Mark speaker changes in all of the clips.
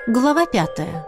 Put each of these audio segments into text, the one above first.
Speaker 1: Глава 5.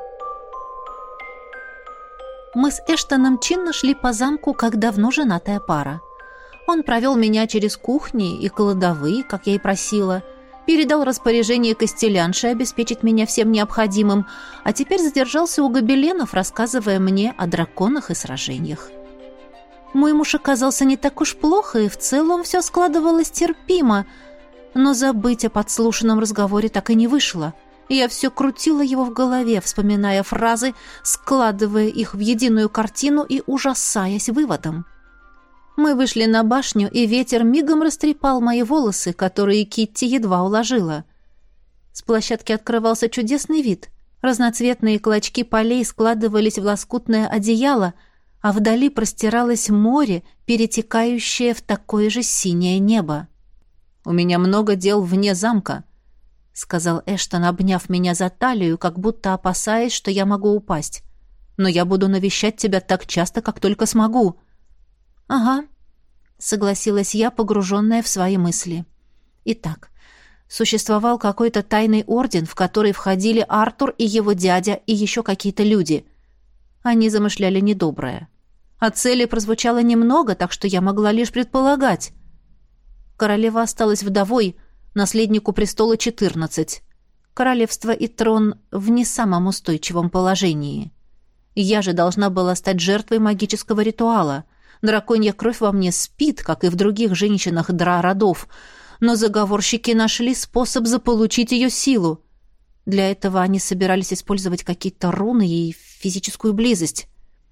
Speaker 1: Мы с Эштоном чинно шли по замку, как давно женатая пара. Он провел меня через кухни и кладовые, как я и просила, передал распоряжение костелянше обеспечить меня всем необходимым, а теперь задержался у гобеленов, рассказывая мне о драконах и сражениях. Мой муж оказался не так уж плохо, и в целом все складывалось терпимо, но забыть о подслушанном разговоре так и не вышло. Я все крутила его в голове, вспоминая фразы, складывая их в единую картину и ужасаясь выводом. Мы вышли на башню, и ветер мигом растрепал мои волосы, которые Китти едва уложила. С площадки открывался чудесный вид. Разноцветные клочки полей складывались в лоскутное одеяло, а вдали простиралось море, перетекающее в такое же синее небо. «У меня много дел вне замка», — сказал Эштон, обняв меня за талию, как будто опасаясь, что я могу упасть. «Но я буду навещать тебя так часто, как только смогу». «Ага», — согласилась я, погруженная в свои мысли. Итак, существовал какой-то тайный орден, в который входили Артур и его дядя и еще какие-то люди. Они замышляли недоброе. О цели прозвучало немного, так что я могла лишь предполагать. Королева осталась вдовой, наследнику престола 14. Королевство и трон в не самом устойчивом положении. Я же должна была стать жертвой магического ритуала. Драконья кровь во мне спит, как и в других женщинах дра-родов, но заговорщики нашли способ заполучить ее силу. Для этого они собирались использовать какие-то руны и физическую близость.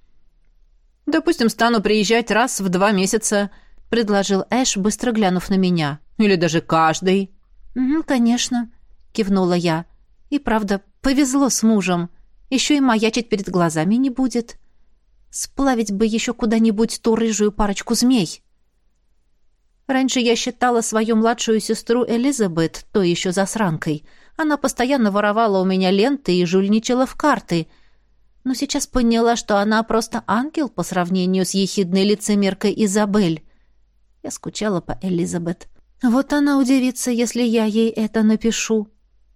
Speaker 1: «Допустим, стану приезжать раз в 2 месяца», — предложил Эш, быстро глянув на меня. «Или даже каждый». «Конечно», — кивнула я. «И правда, повезло с мужем. Еще и маячить перед глазами не будет. Сплавить бы еще куда-нибудь ту рыжую парочку змей». Раньше я считала свою младшую сестру Элизабет той еще засранкой. Она постоянно воровала у меня ленты и жульничала в карты. Но сейчас поняла, что она просто ангел по сравнению с ехидной лицемеркой Изабель. Я скучала по Элизабет. Вот она удивится, если я ей это напишу.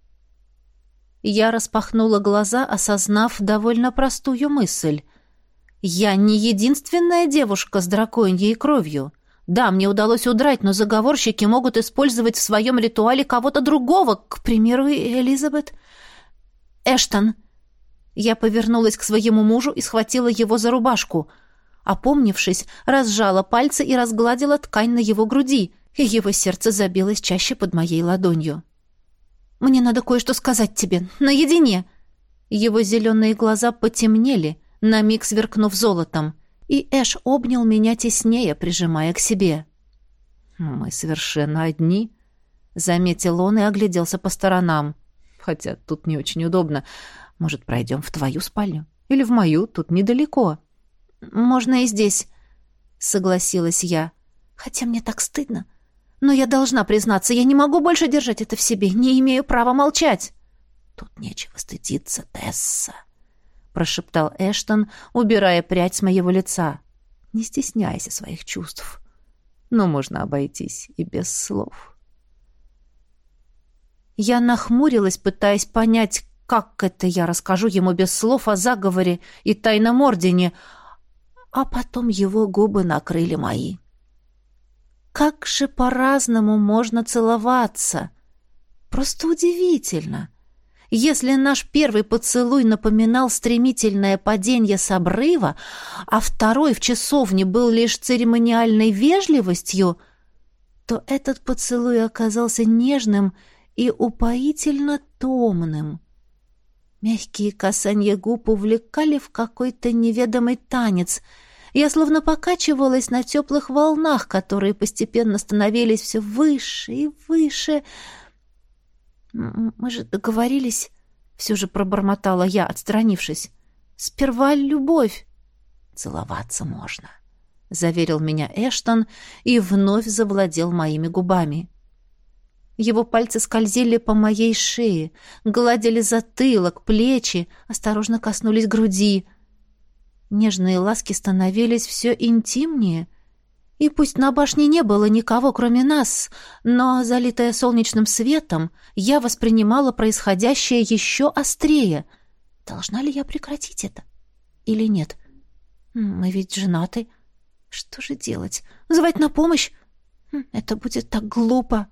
Speaker 1: Я распахнула глаза, осознав довольно простую мысль. Я не единственная девушка с драконьей кровью. Да, мне удалось удрать, но заговорщики могут использовать в своем ритуале кого-то другого, к примеру, Элизабет. «Эштон!» Я повернулась к своему мужу и схватила его за рубашку. Опомнившись, разжала пальцы и разгладила ткань на его груди, и его сердце забилось чаще под моей ладонью. «Мне надо кое-что сказать тебе, наедине!» Его зеленые глаза потемнели, на миг сверкнув золотом, и Эш обнял меня теснее, прижимая к себе. «Мы совершенно одни», — заметил он и огляделся по сторонам. «Хотя тут не очень удобно. Может, пройдем в твою спальню? Или в мою, тут недалеко». «Можно и здесь», — согласилась я. «Хотя мне так стыдно. Но я должна признаться, я не могу больше держать это в себе, не имею права молчать». «Тут нечего стыдиться, Тесса», — прошептал Эштон, убирая прядь с моего лица. «Не стесняйся своих чувств. Но можно обойтись и без слов». Я нахмурилась, пытаясь понять, как это я расскажу ему без слов о заговоре и тайном ордене, а потом его губы накрыли мои. Как же по-разному можно целоваться! Просто удивительно! Если наш первый поцелуй напоминал стремительное падение с обрыва, а второй в часовне был лишь церемониальной вежливостью, то этот поцелуй оказался нежным и упоительно томным. Мягкие касания губ увлекали в какой-то неведомый танец. Я словно покачивалась на теплых волнах, которые постепенно становились все выше и выше. «Мы же договорились», — все же пробормотала я, отстранившись. «Сперва любовь». «Целоваться можно», — заверил меня Эштон и вновь завладел моими губами. Его пальцы скользили по моей шее, гладили затылок, плечи, осторожно коснулись груди. Нежные ласки становились все интимнее, И пусть на башне не было никого, кроме нас, но, залитая солнечным светом, я воспринимала происходящее еще острее. Должна ли я прекратить это? Или нет? Мы ведь женаты. Что же делать? Звать на помощь? Это будет так глупо.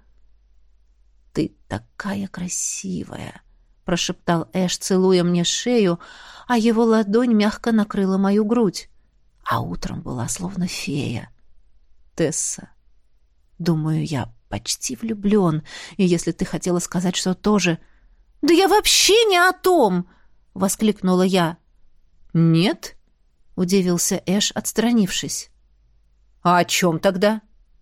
Speaker 1: «Ты такая красивая!» — прошептал Эш, целуя мне шею, а его ладонь мягко накрыла мою грудь. А утром была словно фея. «Тесса, думаю, я почти влюблен, и если ты хотела сказать, что тоже...» «Да я вообще не о том!» — воскликнула я. «Нет?» — удивился Эш, отстранившись. «А о чем тогда?»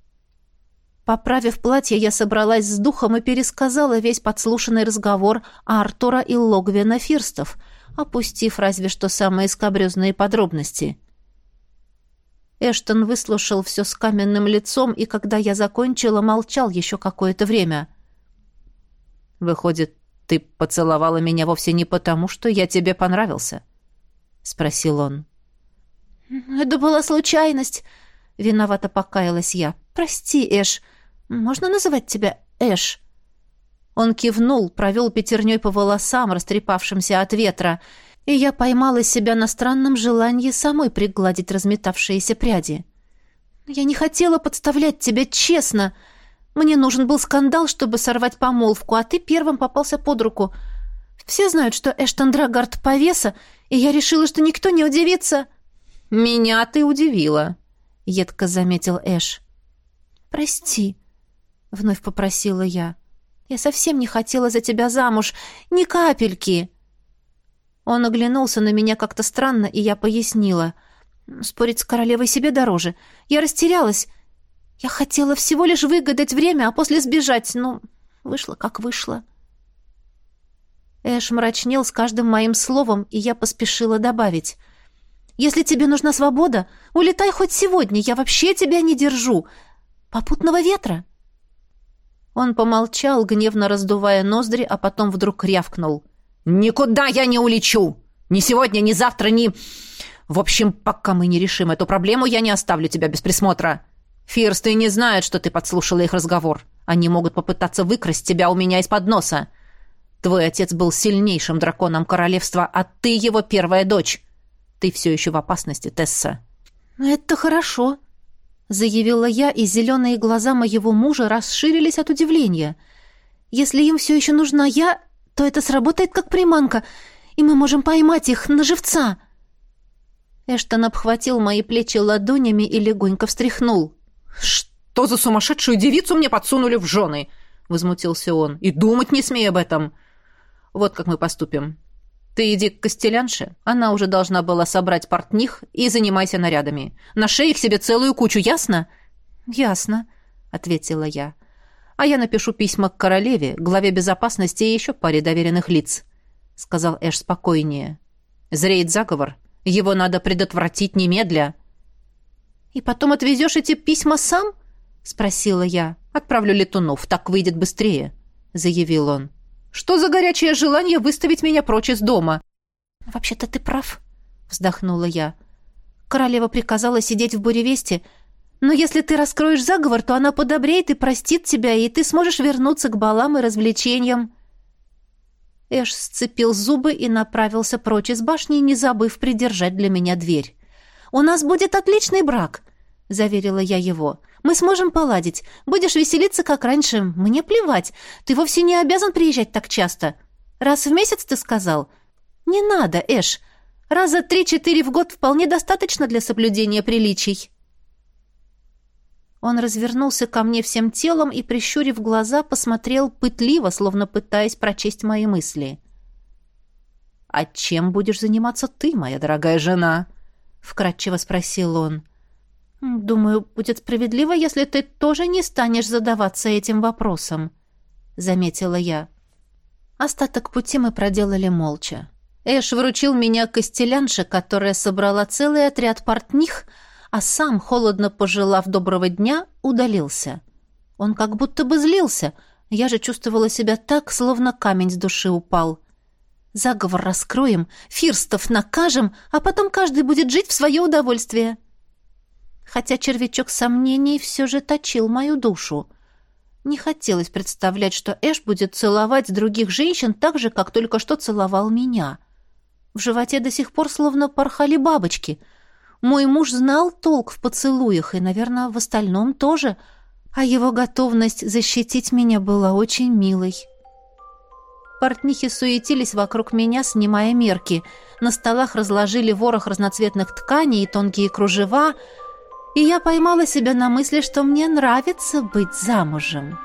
Speaker 1: Поправив платье, я собралась с духом и пересказала весь подслушанный разговор Артура и Логвина Фирстов, опустив разве что самые скабрезные подробности. Эштон выслушал все с каменным лицом, и когда я закончила, молчал еще какое-то время. «Выходит, ты поцеловала меня вовсе не потому, что я тебе понравился?» — спросил он. «Это была случайность», — виновато покаялась я. «Прости, Эш. Можно называть тебя Эш?» Он кивнул, провел пятерней по волосам, растрепавшимся от ветра, и я поймала себя на странном желании самой пригладить разметавшиеся пряди. «Я не хотела подставлять тебя, честно. Мне нужен был скандал, чтобы сорвать помолвку, а ты первым попался под руку. Все знают, что Эштон Драгард повеса, и я решила, что никто не удивится». «Меня ты удивила», — едко заметил Эш. «Прости», — вновь попросила я. «Я совсем не хотела за тебя замуж. Ни капельки». Он оглянулся на меня как-то странно, и я пояснила. «Спорить с королевой себе дороже. Я растерялась. Я хотела всего лишь выгадать время, а после сбежать. Но вышло, как вышло». Эш мрачнел с каждым моим словом, и я поспешила добавить. «Если тебе нужна свобода, улетай хоть сегодня. Я вообще тебя не держу. Попутного ветра». Он помолчал, гневно раздувая ноздри, а потом вдруг рявкнул. «Никуда я не улечу! Ни сегодня, ни завтра, ни... В общем, пока мы не решим эту проблему, я не оставлю тебя без присмотра. Фирсты не знают, что ты подслушала их разговор. Они могут попытаться выкрасть тебя у меня из-под носа. Твой отец был сильнейшим драконом королевства, а ты его первая дочь. Ты все еще в опасности, Тесса». «Это хорошо», — заявила я, и зеленые глаза моего мужа расширились от удивления. «Если им все еще нужна я, то это сработает как приманка, и мы можем поймать их на живца». Эштон обхватил мои плечи ладонями и легонько встряхнул. «Что за сумасшедшую девицу мне подсунули в жены?» — возмутился он. «И думать не смей об этом. Вот как мы поступим. Ты иди к костелянше, она уже должна была собрать портних, и занимайся нарядами. Нашей их себе целую кучу, ясно?» «Ясно», — ответила я. «А я напишу письма к королеве, главе безопасности и еще паре доверенных лиц», — сказал Эш спокойнее. «Зреет заговор. Его надо предотвратить немедля». «И потом отвезешь эти письма сам?» — спросила я. «Отправлю летунов, так выйдет быстрее», — заявил он. «Что за горячее желание выставить меня прочь из дома?» «Вообще-то ты прав», — вздохнула я. «Королева приказала сидеть в Буревесте, но если ты раскроешь заговор, то она подобреет и простит тебя, и ты сможешь вернуться к балам и развлечениям». Эш сцепил зубы и направился прочь из башни, не забыв придержать для меня дверь. «У нас будет отличный брак», — заверила я его. «Мы сможем поладить. Будешь веселиться, как раньше. Мне плевать. Ты вовсе не обязан приезжать так часто. Раз в месяц, ты сказал?» «Не надо, Эш. Раза 3-4 в год вполне достаточно для соблюдения приличий». Он развернулся ко мне всем телом и, прищурив глаза, посмотрел пытливо, словно пытаясь прочесть мои мысли. «А чем будешь заниматься ты, моя дорогая жена?» — вкратчиво спросил он. «Думаю, будет справедливо, если ты тоже не станешь задаваться этим вопросом», — заметила я. Остаток пути мы проделали молча. Эш вручил меня костелянше, которая собрала целый отряд портних, а сам, холодно пожелав доброго дня, удалился. Он как будто бы злился, я же чувствовала себя так, словно камень с души упал. Заговор раскроем, фирстов накажем, а потом каждый будет жить в свое удовольствие. хотя червячок сомнений все же точил мою душу. Не хотелось представлять, что Эш будет целовать других женщин так же, как только что целовал меня. В животе до сих пор словно порхали бабочки. Мой муж знал толк в поцелуях и, наверное, в остальном тоже, а его готовность защитить меня была очень милой. Портнихи суетились вокруг меня, снимая мерки. На столах разложили ворох разноцветных тканей и тонкие кружева, и я поймала себя на мысли, что мне нравится быть замужем.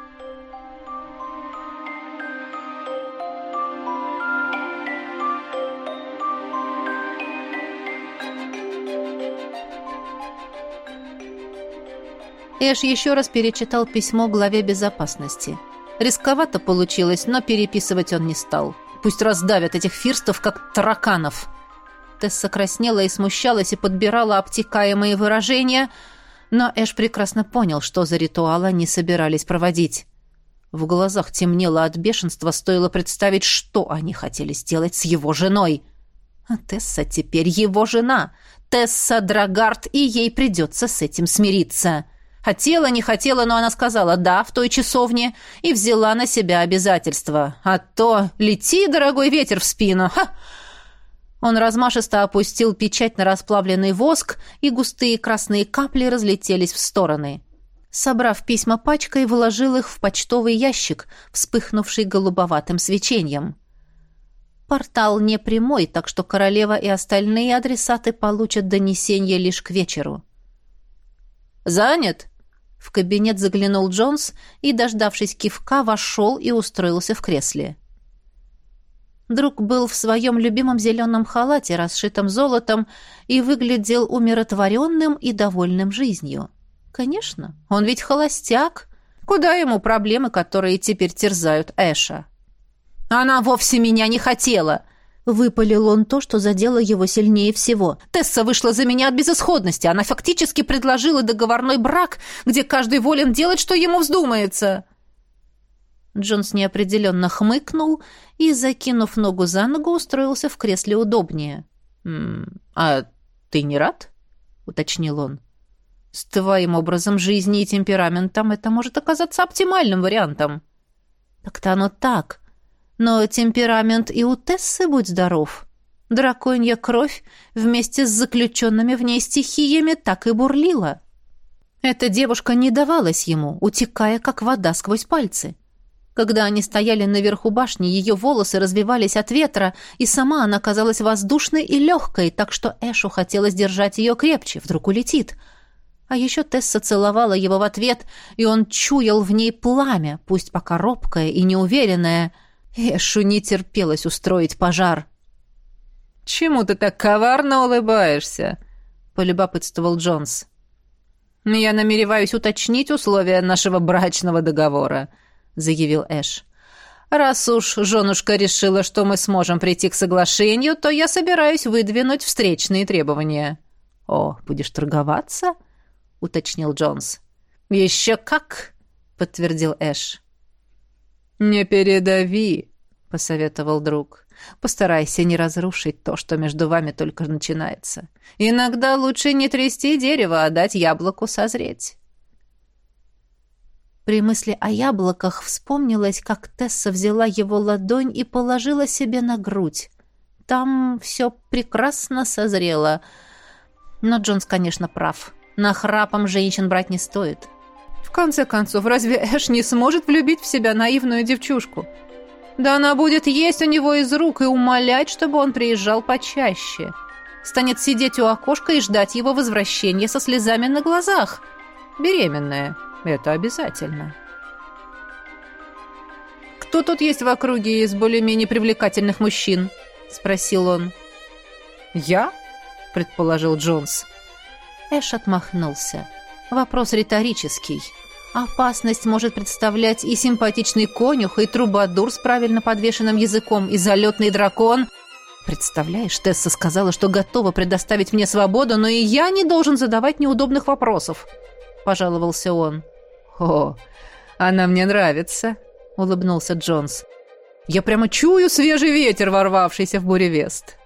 Speaker 1: Эш еще раз перечитал письмо главе безопасности. Рисковато получилось, но переписывать он не стал. Пусть раздавят этих фирстов, как тараканов. Тесса краснела и смущалась и подбирала обтекаемые выражения, но Эш прекрасно понял, что за ритуал они собирались проводить. В глазах темнело от бешенства, стоило представить, что они хотели сделать с его женой. А Тесса теперь его жена. Тесса Драгард, и ей придется с этим смириться. Хотела, не хотела, но она сказала «да» в той часовне и взяла на себя обязательства. А то лети, дорогой ветер, в спину. Ха! Он размашисто опустил печать на расплавленный воск, и густые красные капли разлетелись в стороны. Собрав письма пачкой, вложил их в почтовый ящик, вспыхнувший голубоватым свечением. Портал не прямой, так что королева и остальные адресаты получат донесение лишь к вечеру. «Занят?» В кабинет заглянул Джонс и, дождавшись кивка, вошел и устроился в кресле. Друг был в своем любимом зеленом халате, расшитом золотом, и выглядел умиротворенным и довольным жизнью. Конечно, он ведь холостяк. Куда ему проблемы, которые теперь терзают Эша? «Она вовсе меня не хотела!» Выпалил он то, что задело его сильнее всего. «Тесса вышла за меня от безысходности. Она фактически предложила договорной брак, где каждый волен делать, что ему вздумается». Джонс неопределенно хмыкнул и, закинув ногу за ногу, устроился в кресле удобнее. «А ты не рад?» — уточнил он. «С твоим образом жизни и темпераментом это может оказаться оптимальным вариантом». «Так-то оно так. Но темперамент и у Тессы, будь здоров. Драконья кровь вместе с заключенными в ней стихиями так и бурлила. Эта девушка не давалась ему, утекая, как вода сквозь пальцы. Когда они стояли наверху башни, ее волосы развивались от ветра, и сама она казалась воздушной и легкой, так что Эшу хотелось держать ее крепче, вдруг улетит. А еще Тесса целовала его в ответ, и он чуял в ней пламя, пусть пока робкое и неуверенное. Эшу не терпелось устроить пожар. «Чему ты так коварно улыбаешься?» — полюбопытствовал Джонс. «Я намереваюсь уточнить условия нашего брачного договора», — заявил Эш. «Раз уж женушка решила, что мы сможем прийти к соглашению, то я собираюсь выдвинуть встречные требования». «О, будешь торговаться?» — уточнил Джонс. «Еще как!» — подтвердил Эш. «Не передави», — посоветовал друг. «Постарайся не разрушить то, что между вами только начинается. Иногда лучше не трясти дерево, а дать яблоку созреть». При мысли о яблоках вспомнилось, как Тесса взяла его ладонь и положила себе на грудь. Там все прекрасно созрело. Но Джонс, конечно, прав. Нахрапом женщин брать не стоит. В конце концов, разве Эш не сможет влюбить в себя наивную девчушку? Да она будет есть у него из рук и умолять, чтобы он приезжал почаще. Станет сидеть у окошка и ждать его возвращения со слезами на глазах. Беременная. Это обязательно. «Кто тут есть в округе из более-менее привлекательных мужчин?» — спросил он. «Я?» — предположил Джонс. Эш отмахнулся. Вопрос риторический. Опасность может представлять и симпатичный конюх, и трубадур с правильно подвешенным языком, и залетный дракон. Представляешь, Тесса сказала, что готова предоставить мне свободу, но и я не должен задавать неудобных вопросов, — пожаловался он. «О, она мне нравится», — улыбнулся Джонс. «Я прямо чую свежий ветер, ворвавшийся в Буревест».